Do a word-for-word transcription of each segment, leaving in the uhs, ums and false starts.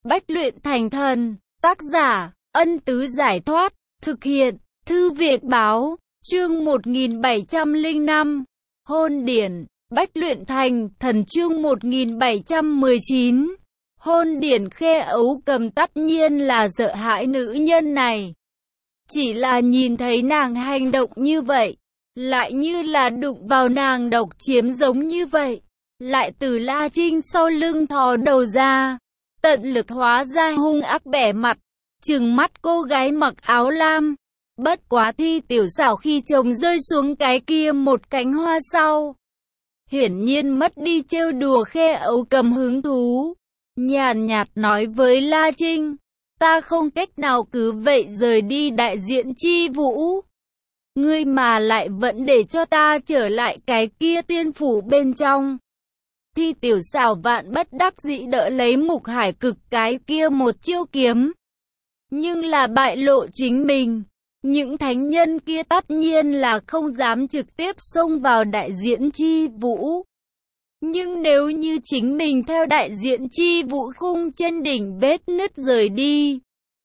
Bách luyện thành thần. Tác giả, Ân Tứ Giải Thoát. Thực hiện, Thư viện Báo. Chương một nghìn bảy trăm lẻ năm. Hôn điển. Bách luyện thành thần. Chương một nghìn bảy trăm mười chín. Hôn điển. Khe Ấu Cầm tất nhiên là sợ hãi nữ nhân này. Chỉ là nhìn thấy nàng hành động như vậy, lại như là đụng vào nàng độc chiếm giống như vậy, lại từ La Trinh sau lưng thò đầu ra, tận lực hóa ra hung ác bẻ mặt, trừng mắt cô gái mặc áo lam. Bất quá Thi Tiểu Xảo khi chồng rơi xuống cái kia một cánh hoa sau, hiển nhiên mất đi trêu đùa Khe Ấu Cầm hứng thú, nhàn nhạt nói với La Trinh: ta không cách nào cứ vậy rời đi đại diện chi vũ. Ngươi mà lại vẫn để cho ta trở lại cái kia tiên phủ bên trong. Thi Tiểu Xảo vạn bất đắc dĩ đỡ lấy Mục Hải Cực cái kia một chiêu kiếm. Nhưng là bại lộ chính mình. Những thánh nhân kia tất nhiên là không dám trực tiếp xông vào đại diện chi vũ. Nhưng nếu như chính mình theo đại diện chi vũ khung trên đỉnh vết nứt rời đi,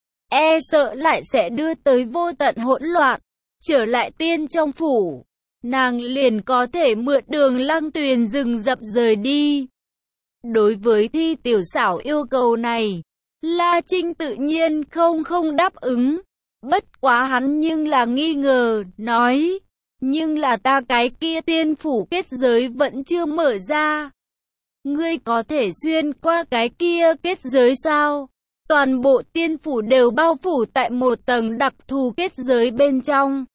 e sợ lại sẽ đưa tới vô tận hỗn loạn. Trở lại tiên trong phủ, nàng liền có thể mượn đường Lăng Tuyền rừng rậm rời đi. Đối với Thi Tiểu Xảo yêu cầu này, La Trinh tự nhiên không không đáp ứng. Bất quá hắn nhưng là nghi ngờ, nói: nhưng là ta cái kia tiên phủ kết giới vẫn chưa mở ra. Ngươi có thể xuyên qua cái kia kết giới sao? Toàn bộ tiên phủ đều bao phủ tại một tầng đặc thù kết giới bên trong.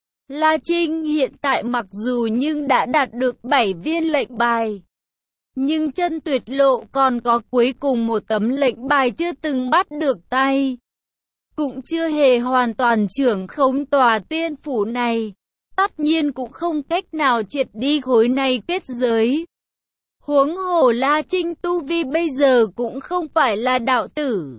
La Trinh hiện tại mặc dù nhưng đã đạt được bảy viên lệnh bài, nhưng chân tuyệt lộ còn có cuối cùng một tấm lệnh bài chưa từng bắt được tay. Cũng chưa hề hoàn toàn trưởng khống tòa tiên phủ này, tất nhiên cũng không cách nào triệt đi khối này kết giới. Huống hồ La Trinh tu vi bây giờ cũng không phải là đạo tử,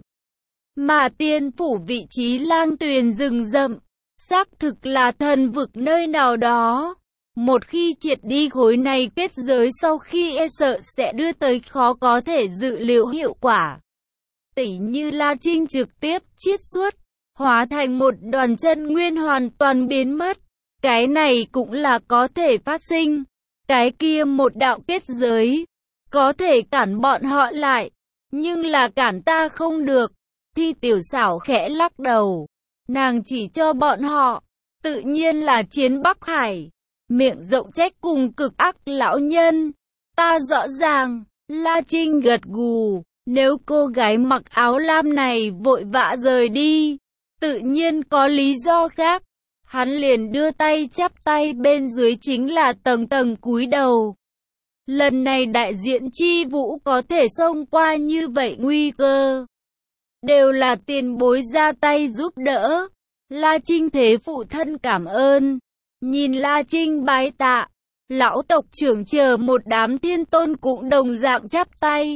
mà tiên phủ vị trí Lang Tuyền rừng rậm, xác thực là thần vực nơi nào đó. Một khi triệt đi khối này kết giới sau khi e sợ sẽ đưa tới khó có thể dự liệu hiệu quả. Tỉ như La Trinh trực tiếp chiết xuất, hóa thành một đoàn chân nguyên hoàn toàn biến mất. Cái này cũng là có thể phát sinh. Cái kia một đạo kết giới, có thể cản bọn họ lại, nhưng là cản ta không được. Thi Tiểu Xảo khẽ lắc đầu. Nàng chỉ cho bọn họ, tự nhiên là chiến Bắc Hải. Miệng rộng trách cùng cực ác lão nhân. Ta rõ ràng. La Trinh gật gù. Nếu cô gái mặc áo lam này vội vã rời đi, tự nhiên có lý do khác. Hắn liền đưa tay chắp tay, bên dưới chính là tầng tầng cúi đầu. Lần này đại diện chi vũ có thể xông qua như vậy nguy cơ, đều là tiền bối ra tay giúp đỡ. La Trinh thế phụ thân cảm ơn. Nhìn La Trinh bái tạ, lão tộc trưởng chờ một đám thiên tôn cũng đồng dạng chắp tay,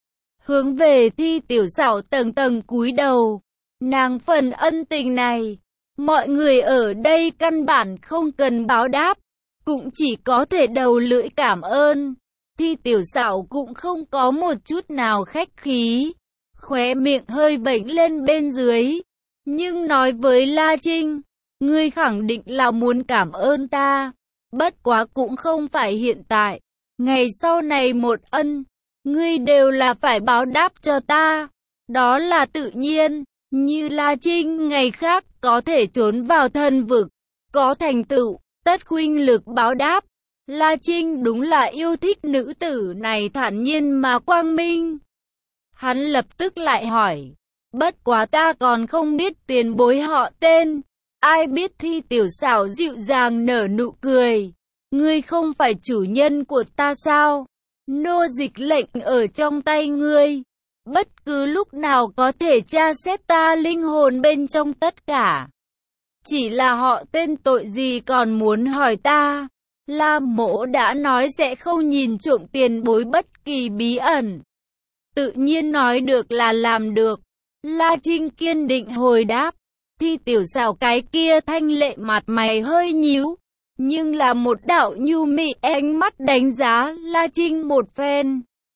hướng về Thi Tiểu Xảo tầng tầng cúi đầu. Nàng phần ân tình này, mọi người ở đây căn bản không cần báo đáp, cũng chỉ có thể đầu lưỡi cảm ơn. Thi Tiểu Xảo cũng không có một chút nào khách khí, khóe miệng hơi vểnh lên bên dưới, nhưng nói với La Trinh: ngươi khẳng định là muốn cảm ơn ta, bất quá cũng không phải hiện tại, ngày sau này một ân, ngươi đều là phải báo đáp cho ta, đó là tự nhiên. Như La Trinh ngày khác có thể trốn vào thần vực, có thành tựu, tất huynh lực báo đáp. La Trinh đúng là yêu thích nữ tử này thản nhiên mà quang minh. Hắn lập tức lại hỏi: bất quá ta còn không biết tiền bối họ tên. Ai biết? Thi Tiểu Xảo dịu dàng nở nụ cười. Ngươi không phải chủ nhân của ta sao? Nô dịch lệnh ở trong tay ngươi, bất cứ lúc nào có thể tra xét ta linh hồn bên trong tất cả. Chỉ là họ tên tội gì còn muốn hỏi ta? La Mỗ đã nói sẽ không nhìn trộm tiền bối bất kỳ bí ẩn. Tự nhiên nói được là làm được. La Trinh kiên định hồi đáp. Thi Tiểu Xảo cái kia thanh lệ mặt mày hơi nhíu, nhưng là một đạo nhu mị ánh mắt đánh giá La Trinh một phen.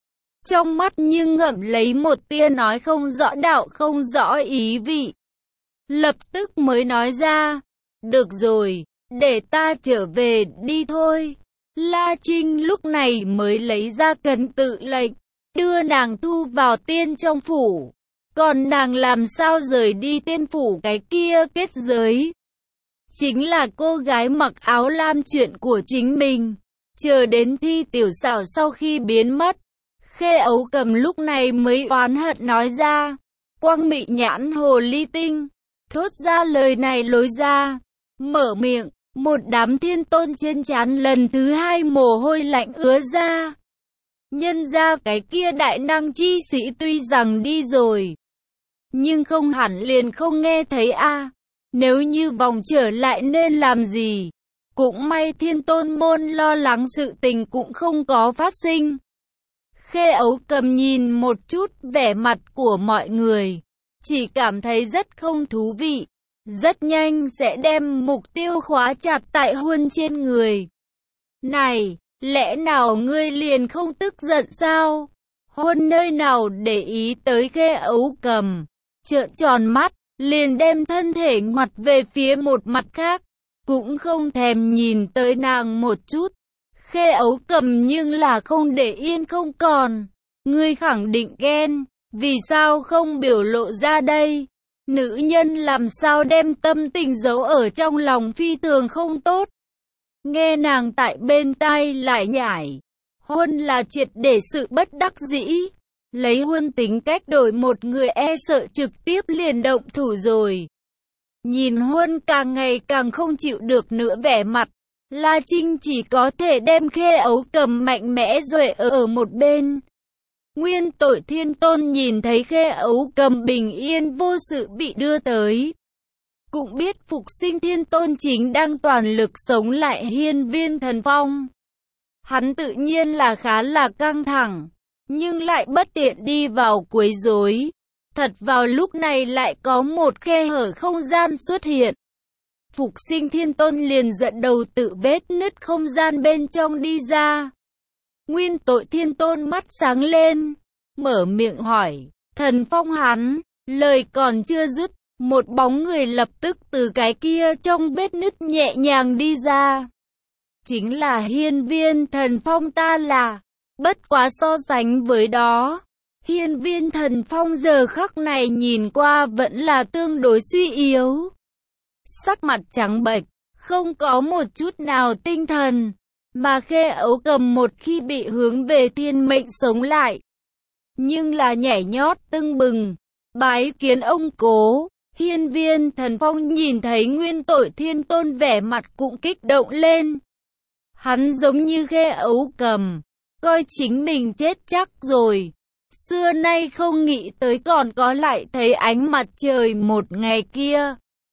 trong mắt nhưng ngậm lấy một tia nói không rõ đạo không rõ ý vị. Lập tức mới nói ra, được rồi, để ta trở về đi thôi. La Trinh lúc này mới lấy ra cấn tự lệnh, đưa nàng thu vào tiên trong phủ. Còn nàng làm sao rời đi tiên phủ cái kia kết giới? Chính là cô gái mặc áo lam chuyện của chính mình. Chờ đến Thi Tiểu Xảo sau khi biến mất, Khê Ấu Cầm lúc này mới oán hận nói ra. Quang mị nhãn hồ ly tinh, thốt ra lời này lối ra, mở miệng, một đám thiên tôn trên trán lần thứ hai mồ hôi lạnh ứa ra. Nhân ra cái kia đại năng chi sĩ tuy rằng đi rồi, nhưng không hẳn liền không nghe thấy a. À. Nếu như vòng trở lại nên làm gì? Cũng may thiên tôn môn lo lắng sự tình cũng không có phát sinh. Khê Ấu Cầm nhìn một chút vẻ mặt của mọi người, chỉ cảm thấy rất không thú vị. Rất nhanh sẽ đem mục tiêu khóa chặt tại Huân trên người. Này, lẽ nào ngươi liền không tức giận sao? Huân nơi nào để ý tới Khê Ấu Cầm, trợn tròn mắt, liền đem thân thể ngoặt về phía một mặt khác, cũng không thèm nhìn tới nàng một chút. Khê Ấu Cầm nhưng là không để yên không còn. Ngươi khẳng định ghen, vì sao không biểu lộ ra đây? Nữ nhân làm sao đem tâm tình giấu ở trong lòng phi thường không tốt. Nghe nàng tại bên tai lại nhải. Huân là triệt để sự bất đắc dĩ. Lấy Huân tính cách đổi một người e sợ trực tiếp liền động thủ rồi. Nhìn Huân càng ngày càng không chịu được nữa vẻ mặt, La Trinh chỉ có thể đem Khê Ấu Cầm mạnh mẽ rồi ở, ở một bên. Nguyên Tội Thiên Tôn nhìn thấy Khê Ấu Cầm bình yên vô sự bị đưa tới, cũng biết Phục Sinh Thiên Tôn chính đang toàn lực sống lại Hiên Viên Thần Phong. Hắn tự nhiên là khá là căng thẳng, nhưng lại bất tiện đi vào quấy rối. Thật vào lúc này lại có một khe hở không gian xuất hiện. Phục Sinh Thiên Tôn liền dẫn đầu tự vết nứt không gian bên trong đi ra. Nguyên Tội Thiên Tôn mắt sáng lên, mở miệng hỏi, Thần Phong hắn, lời còn chưa dứt, một bóng người lập tức từ cái kia trong vết nứt nhẹ nhàng đi ra. Chính là Hiên Viên Thần Phong ta là, bất quá so sánh với đó. Hiên Viên Thần Phong giờ khắc này nhìn qua vẫn là tương đối suy yếu. Sắc mặt trắng bệch, không có một chút nào tinh thần. Mà Khê Ấu Cầm một khi bị hướng về thiên mệnh sống lại, nhưng là nhảy nhót tưng bừng, bái kiến ông cố. Hiên Viên Thần Phong nhìn thấy Nguyên Tội Thiên Tôn vẻ mặt cũng kích động lên. Hắn giống như Khê Ấu Cầm, coi chính mình chết chắc rồi. Xưa nay không nghĩ tới còn có lại thấy ánh mặt trời một ngày kia.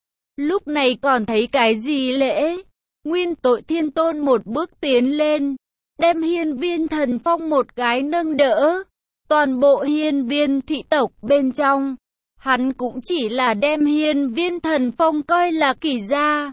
Lúc này còn thấy cái gì lễ? Nguyên Tội Thiên Tôn một bước tiến lên, đem Hiên Viên Thần Phong một cái nâng đỡ. Toàn bộ Hiên Viên thị tộc bên trong, hắn cũng chỉ là đem Hiên Viên Thần Phong coi là kỷ gia,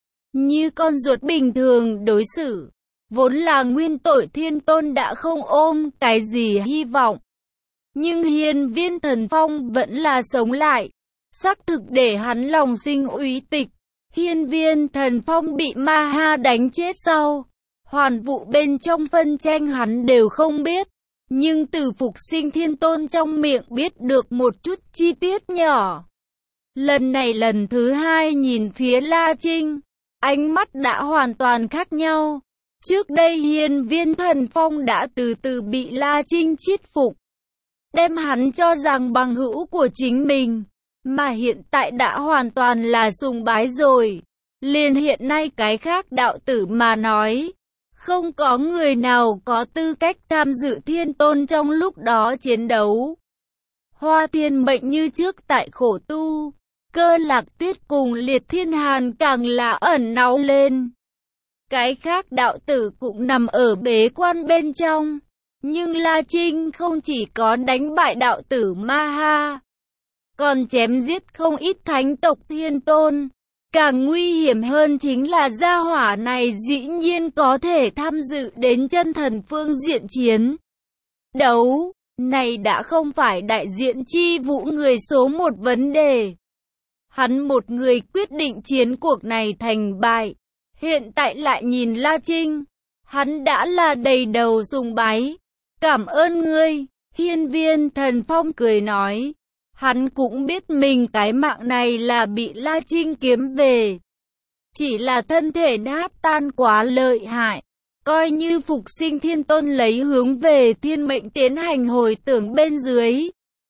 như con ruột bình thường đối xử. Vốn là Nguyên Tội Thiên Tôn đã không ôm cái gì hy vọng, nhưng Hiên Viên Thần Phong vẫn là sống lại, xác thực để hắn lòng sinh úy tịch. Hiên Viên Thần Phong bị Ma Ha đánh chết sau, hoàn vụ bên trong phân tranh hắn đều không biết, nhưng từ Phục Sinh Thiên Tôn trong miệng biết được một chút chi tiết nhỏ. Lần này lần thứ hai nhìn phía La Trinh, ánh mắt đã hoàn toàn khác nhau. Trước đây Hiên Viên Thần Phong đã từ từ bị La Trinh chiết phục, đem hắn cho rằng bằng hữu của chính mình, mà hiện tại đã hoàn toàn là sùng bái rồi. Liền hiện nay cái khác đạo tử mà nói, không có người nào có tư cách tham dự thiên tôn trong lúc đó chiến đấu. Hoa Thiên Mệnh như trước tại khổ tu, Cơ Lạc Tuyết cùng Liệt Thiên Hàn càng là ẩn náu lên. Cái khác đạo tử cũng nằm ở bế quan bên trong, nhưng La Trinh không chỉ có đánh bại đạo tử Ma Ha, còn chém giết không ít thánh tộc thiên tôn. Càng nguy hiểm hơn chính là gia hỏa này dĩ nhiên có thể tham dự đến chân thần phương diện chiến đấu. Này đã không phải đại diện chi vũ người số một vấn đề. Hắn một người quyết định chiến cuộc này thành bại. Hiện tại lại nhìn La Trinh. Hắn đã là đầy đầu sùng bái. Cảm ơn ngươi. Hiên Viên Thần Phong cười nói. Hắn cũng biết mình cái mạng này là bị La Trinh kiếm về. Chỉ là thân thể nát tan quá lợi hại. Coi như phục sinh thiên tôn lấy hướng về thiên mệnh tiến hành hồi tưởng bên dưới.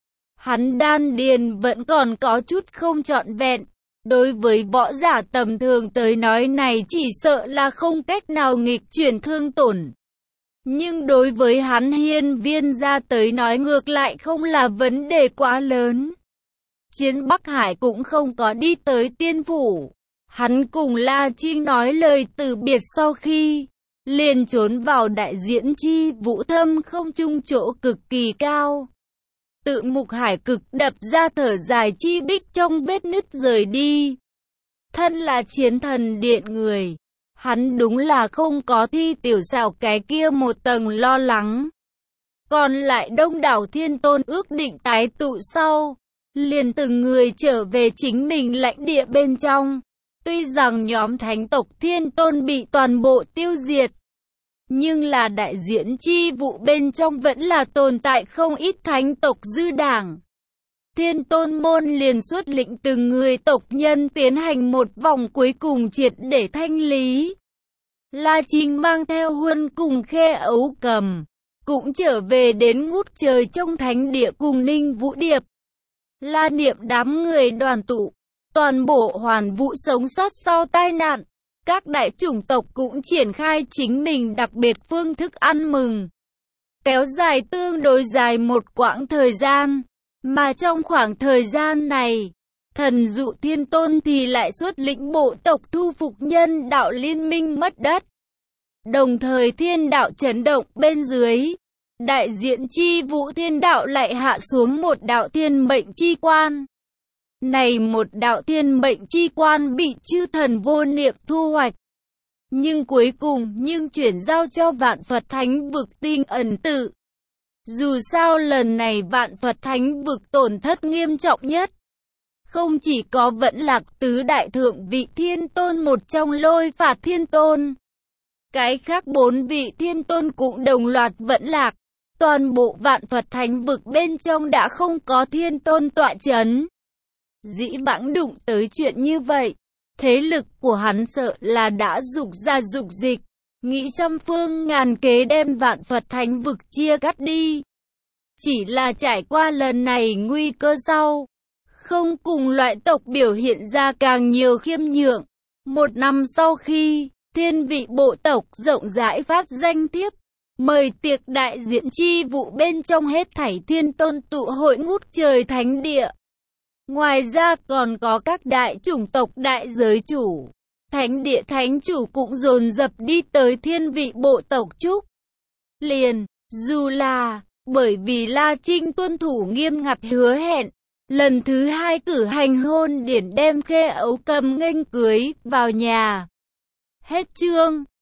Hắn đan điền vẫn còn có chút không trọn vẹn. Đối với võ giả tầm thường tới nói này chỉ sợ là không cách nào nghịch chuyển thương tổn. Nhưng đối với hắn Hiên Viên gia tới nói ngược lại không là vấn đề quá lớn. Chiến Bắc Hải cũng không có đi tới tiên phủ. Hắn cùng La Trinh nói lời từ biệt sau khi liền trốn vào đại diễn chi vũ thâm không trung chỗ cực kỳ cao. Tự Mục Hải cực đập ra thở dài chi bích trong vết nứt rời đi. Thân là chiến thần điện người, hắn đúng là không có thi tiểu xảo cái kia một tầng lo lắng. Còn lại đông đảo thiên tôn ước định tái tụ sau, liền từng người trở về chính mình lãnh địa bên trong. Tuy rằng nhóm thánh tộc thiên tôn bị toàn bộ tiêu diệt, nhưng là đại diễn chi vụ bên trong vẫn là tồn tại không ít thánh tộc dư đảng. Thiên tôn môn liền xuất lĩnh từng người tộc nhân tiến hành một vòng cuối cùng triệt để thanh lý. La Trinh mang theo Huân cùng Khê Ấu Cầm, cũng trở về đến ngút trời trong thánh địa cùng Ninh Vũ Điệp. La Niệm đám người đoàn tụ, toàn bộ hoàn vũ sống sót sau tai nạn. Các đại chủng tộc cũng triển khai chính mình đặc biệt phương thức ăn mừng. Kéo dài tương đối dài một quãng thời gian. Mà trong khoảng thời gian này, thần dụ thiên tôn thì lại xuất lĩnh bộ tộc thu phục nhân đạo liên minh mất đất. Đồng thời thiên đạo chấn động bên dưới. Đại diện chi vũ thiên đạo lại hạ xuống một đạo thiên mệnh chi quan. Này một đạo thiên mệnh chi quan bị chư thần vô niệm thu hoạch. Nhưng cuối cùng nhưng chuyển giao cho vạn Phật Thánh vực tinh ẩn tự. Dù sao lần này vạn Phật Thánh vực tổn thất nghiêm trọng nhất. Không chỉ có vẫn lạc tứ đại thượng vị thiên tôn một trong lôi phạt thiên tôn. Cái khác bốn vị thiên tôn cũng đồng loạt vẫn lạc. Toàn bộ vạn Phật Thánh vực bên trong đã không có thiên tôn tọa chấn. Dĩ vãng đụng tới chuyện như vậy, thế lực của hắn sợ là đã dục ra dục dịch, nghĩ trăm phương ngàn kế đem vạn Phật Thánh vực chia cắt đi. Chỉ là trải qua lần này nguy cơ sau, không cùng loại tộc biểu hiện ra càng nhiều khiêm nhượng. Một năm sau khi, thiên vị bộ tộc rộng rãi phát danh thiếp, mời tiệc đại diễn chi vụ bên trong hết thảy thiên tôn tụ hội ngút trời thánh địa. Ngoài ra còn có các đại chủng tộc đại giới chủ, thánh địa thánh chủ cũng dồn dập đi tới thiên vị bộ tộc chúc. Liền, dù là, bởi vì La Trinh tuân thủ nghiêm ngặt hứa hẹn, lần thứ hai cử hành hôn điển đem Khê Ấu Cầm nghênh cưới vào nhà. Hết chương.